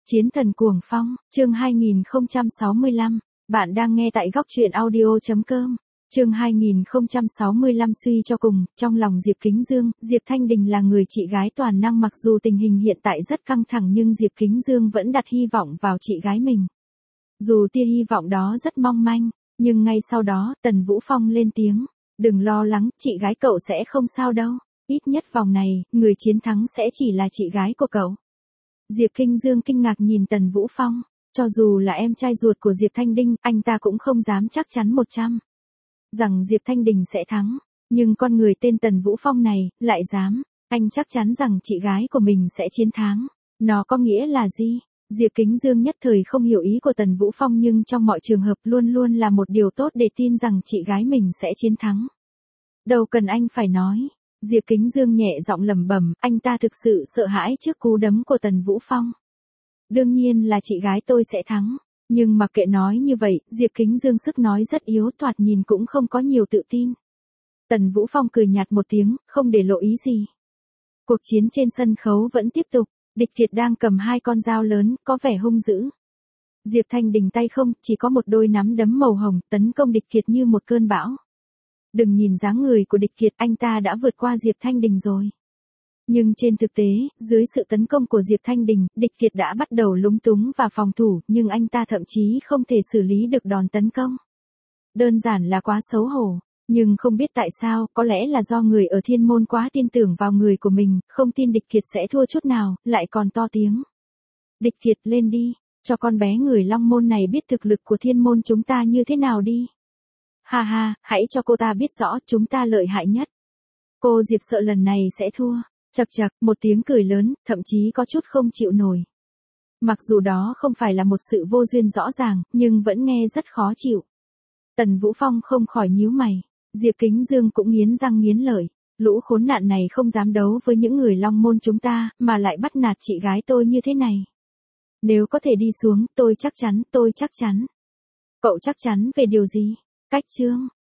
Chiến thần cuồng phong, chương 2065, bạn đang nghe tại góc truyện audio.com. Chương 2065 suy cho cùng, trong lòng Diệp Kính Dương, Diệp Thanh Đình là người chị gái toàn năng, mặc dù tình hình hiện tại rất căng thẳng nhưng Diệp Kính Dương vẫn đặt hy vọng vào chị gái mình. Dù tia hy vọng đó rất mong manh, nhưng ngay sau đó, Tần Vũ Phong lên tiếng, đừng lo lắng, chị gái cậu sẽ không sao đâu, ít nhất vòng này, người chiến thắng sẽ chỉ là chị gái của cậu. Diệp Kinh Dương kinh ngạc nhìn Tần Vũ Phong, cho dù là em trai ruột của Diệp Thanh Đình, anh ta cũng không dám chắc chắn 100 rằng Diệp Thanh Đình sẽ thắng, nhưng con người tên Tần Vũ Phong này, lại dám, anh chắc chắn rằng chị gái của mình sẽ chiến thắng. Nó có nghĩa là gì? Diệp Kính Dương nhất thời không hiểu ý của Tần Vũ Phong, nhưng trong mọi trường hợp luôn luôn là một điều tốt để tin rằng chị gái mình sẽ chiến thắng. Đâu cần anh phải nói. Diệp Kính Dương nhẹ giọng lẩm bẩm, anh ta thực sự sợ hãi trước cú đấm của Tần Vũ Phong. Đương nhiên là chị gái tôi sẽ thắng, nhưng mặc kệ nói như vậy, Diệp Kính Dương sức nói rất yếu, thoạt nhìn cũng không có nhiều tự tin. Tần Vũ Phong cười nhạt một tiếng, không để lộ ý gì. Cuộc chiến trên sân khấu vẫn tiếp tục, Địch Kiệt đang cầm hai con dao lớn, có vẻ hung dữ. Diệp Thanh Đình tay không, chỉ có một đôi nắm đấm màu hồng, tấn công Địch Kiệt như một cơn bão. Đừng nhìn dáng người của Địch Kiệt, anh ta đã vượt qua Diệp Thanh Đình rồi. Nhưng trên thực tế, dưới sự tấn công của Diệp Thanh Đình, Địch Kiệt đã bắt đầu lúng túng và phòng thủ, nhưng anh ta thậm chí không thể xử lý được đòn tấn công. Đơn giản là quá xấu hổ, nhưng không biết tại sao, có lẽ là do người ở Thiên Môn quá tin tưởng vào người của mình, không tin Địch Kiệt sẽ thua chút nào, lại còn to tiếng. Địch Kiệt lên đi, cho con bé người Long Môn này biết thực lực của Thiên Môn chúng ta như thế nào đi. Ha ha, hãy cho cô ta biết rõ chúng ta lợi hại nhất. Cô Diệp sợ lần này sẽ thua. Chậc chậc, một tiếng cười lớn, thậm chí có chút không chịu nổi. Mặc dù đó không phải là một sự vô duyên rõ ràng, nhưng vẫn nghe rất khó chịu. Tần Vũ Phong không khỏi nhíu mày. Diệp Kính Dương cũng nghiến răng nghiến lợi. Lũ khốn nạn này không dám đấu với những người Long Môn chúng ta, mà lại bắt nạt chị gái tôi như thế này. Nếu có thể đi xuống, tôi chắc chắn. Cậu chắc chắn về điều gì? Cách chương.